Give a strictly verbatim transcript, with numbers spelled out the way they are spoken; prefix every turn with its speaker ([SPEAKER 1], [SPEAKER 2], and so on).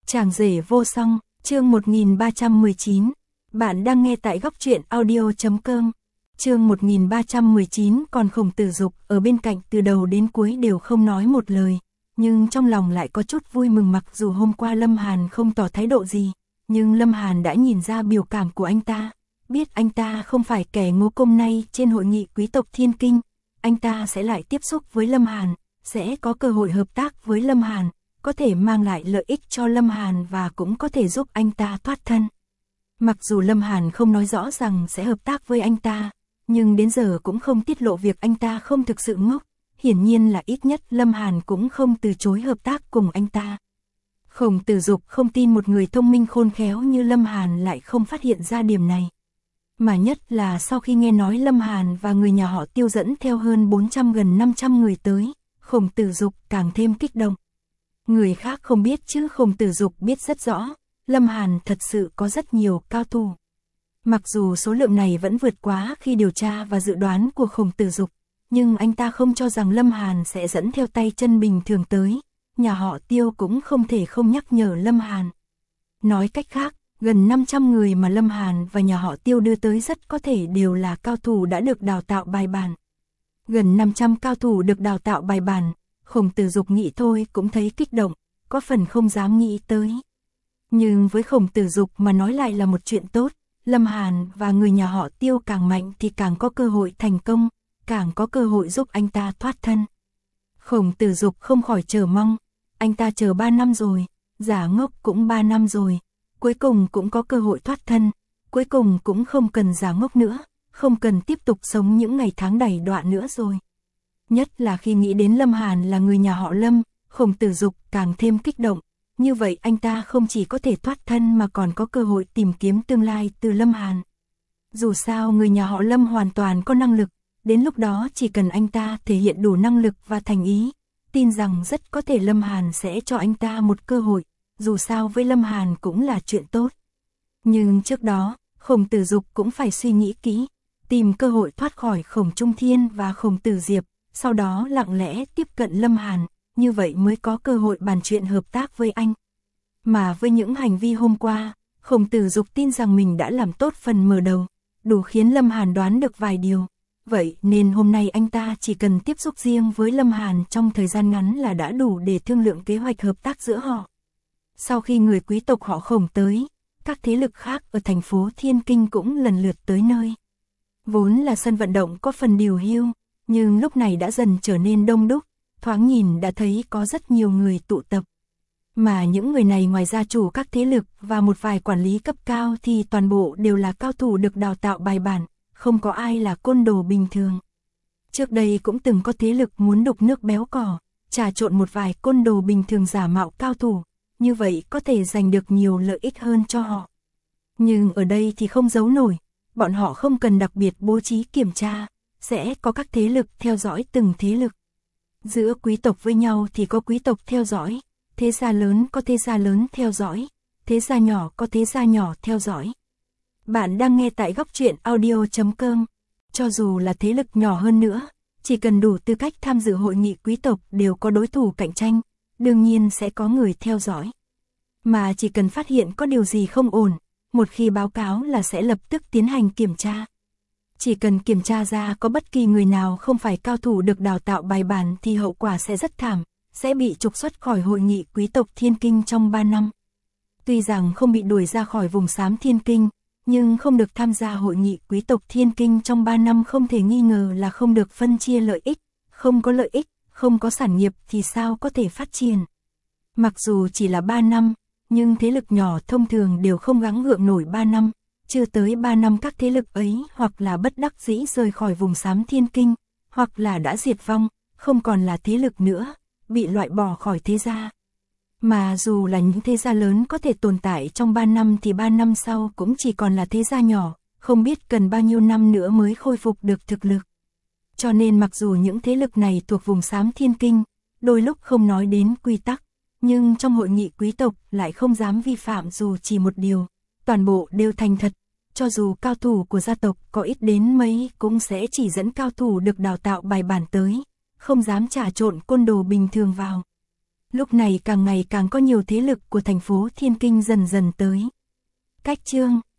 [SPEAKER 1] Chàng rể vô song, chương một nghìn ba trăm mười chín. Bạn đang nghe tại góc truyện audio chấm com. Chương một nghìn ba trăm mười chín. Còn Khổng Tử Dục ở bên cạnh từ đầu đến cuối đều không nói một lời, nhưng trong lòng lại có chút vui mừng, mặc dù hôm qua Lâm Hàn không tỏ thái độ gì, nhưng Lâm Hàn đã nhìn ra biểu cảm của anh ta, biết anh ta không phải kẻ ngố. Hôm nay trên hội nghị quý tộc Thiên Kinh, anh ta sẽ lại tiếp xúc với Lâm Hàn, sẽ có cơ hội hợp tác với Lâm Hàn, có thể mang lại lợi ích cho Lâm Hàn và cũng có thể giúp anh ta thoát thân. Mặc dù Lâm Hàn không nói rõ rằng sẽ hợp tác với anh ta, nhưng đến giờ cũng không tiết lộ việc anh ta không thực sự ngốc, hiển nhiên là ít nhất Lâm Hàn cũng không từ chối hợp tác cùng anh ta. Khổng Tử Dục không tin một người thông minh khôn khéo như Lâm Hàn lại không phát hiện ra điểm này. Mà nhất là sau khi nghe nói Lâm Hàn và người nhà họ Tiêu dẫn theo hơn bốn trăm gần năm trăm người tới, Khổng Tử Dục càng thêm kích động. Người khác không biết chứ Khổng Tử Dục biết rất rõ, Lâm Hàn thật sự có rất nhiều cao thủ. Mặc dù số lượng này vẫn vượt quá khi điều tra và dự đoán của Khổng Tử Dục, nhưng anh ta không cho rằng Lâm Hàn sẽ dẫn theo tay chân bình thường tới, nhà họ Tiêu cũng không thể không nhắc nhở Lâm Hàn. Nói cách khác, gần năm trăm người mà Lâm Hàn và nhà họ Tiêu đưa tới rất có thể đều là cao thủ đã được đào tạo bài bản. Gần năm trăm cao thủ được đào tạo bài bản, Khổng Tử Dục nghĩ thôi cũng thấy kích động, có phần không dám nghĩ tới. Nhưng với Khổng Tử Dục mà nói lại là một chuyện tốt, Lâm Hàn và người nhà họ Tiêu càng mạnh thì càng có cơ hội thành công, càng có cơ hội giúp anh ta thoát thân. Khổng Tử Dục không khỏi chờ mong, anh ta chờ ba năm rồi, giả ngốc cũng ba năm rồi, cuối cùng cũng có cơ hội thoát thân, cuối cùng cũng không cần giả ngốc nữa, không cần tiếp tục sống những ngày tháng đầy đọa nữa rồi. Nhất là khi nghĩ đến Lâm Hàn là người nhà họ Lâm, Khổng Tử Dục càng thêm kích động, như vậy anh ta không chỉ có thể thoát thân mà còn có cơ hội tìm kiếm tương lai từ Lâm Hàn. Dù sao người nhà họ Lâm hoàn toàn có năng lực, đến lúc đó chỉ cần anh ta thể hiện đủ năng lực và thành ý, tin rằng rất có thể Lâm Hàn sẽ cho anh ta một cơ hội, dù sao với Lâm Hàn cũng là chuyện tốt. Nhưng trước đó, Khổng Tử Dục cũng phải suy nghĩ kỹ, tìm cơ hội thoát khỏi Khổng Trung Thiên và Khổng Tử Diệp, sau đó lặng lẽ tiếp cận Lâm Hàn, như vậy mới có cơ hội bàn chuyện hợp tác với anh. Mà với những hành vi hôm qua, Khổng Tử Dục tin rằng mình đã làm tốt phần mở đầu, đủ khiến Lâm Hàn đoán được vài điều. Vậy nên hôm nay anh ta chỉ cần tiếp xúc riêng với Lâm Hàn trong thời gian ngắn là đã đủ để thương lượng kế hoạch hợp tác giữa họ. Sau khi người quý tộc họ Khổng tới, các thế lực khác ở thành phố Thiên Kinh cũng lần lượt tới nơi. Vốn là sân vận động có phần điều hưu, nhưng lúc này đã dần trở nên đông đúc, thoáng nhìn đã thấy có rất nhiều người tụ tập. Mà những người này ngoài gia chủ các thế lực và một vài quản lý cấp cao thì toàn bộ đều là cao thủ được đào tạo bài bản, không có ai là côn đồ bình thường. Trước đây cũng từng có thế lực muốn đục nước béo cỏ, trà trộn một vài côn đồ bình thường giả mạo cao thủ, như vậy có thể giành được nhiều lợi ích hơn cho họ. Nhưng ở đây thì không giấu nổi, bọn họ không cần đặc biệt bố trí kiểm tra, sẽ có các thế lực theo dõi từng thế lực. Giữa quý tộc với nhau thì có quý tộc theo dõi, thế gia lớn có thế gia lớn theo dõi, thế gia nhỏ có thế gia nhỏ theo dõi. Bạn đang nghe tại góc truyện audio chấm com. Cho dù là thế lực nhỏ hơn nữa, chỉ cần đủ tư cách tham dự hội nghị quý tộc đều có đối thủ cạnh tranh, đương nhiên sẽ có người theo dõi. Mà chỉ cần phát hiện có điều gì không ổn, một khi báo cáo là sẽ lập tức tiến hành kiểm tra. Chỉ cần kiểm tra ra có bất kỳ người nào không phải cao thủ được đào tạo bài bản thì hậu quả sẽ rất thảm, sẽ bị trục xuất khỏi hội nghị quý tộc Thiên Kinh trong ba năm. Tuy rằng không bị đuổi ra khỏi vùng xám Thiên Kinh, nhưng không được tham gia hội nghị quý tộc Thiên Kinh trong ba năm không thể nghi ngờ là không được phân chia lợi ích, không có lợi ích, không có sản nghiệp thì sao có thể phát triển. Mặc dù chỉ là ba năm, nhưng thế lực nhỏ thông thường đều không gắng gượng nổi ba năm, chưa tới ba năm các thế lực ấy hoặc là bất đắc dĩ rời khỏi vùng xám Thiên Kinh, hoặc là đã diệt vong, không còn là thế lực nữa, bị loại bỏ khỏi thế gia. Mà dù là những thế gia lớn có thể tồn tại trong ba năm thì ba năm sau cũng chỉ còn là thế gia nhỏ, không biết cần bao nhiêu năm nữa mới khôi phục được thực lực. Cho nên mặc dù những thế lực này thuộc vùng xám Thiên Kinh, đôi lúc không nói đến quy tắc, nhưng trong hội nghị quý tộc lại không dám vi phạm dù chỉ một điều, toàn bộ đều thành thật, cho dù cao thủ của gia tộc có ít đến mấy cũng sẽ chỉ dẫn cao thủ được đào tạo bài bản tới, không dám trà trộn côn đồ bình thường vào. Lúc này càng ngày càng có nhiều thế lực của thành phố Thiên Kinh dần dần tới. Cách chương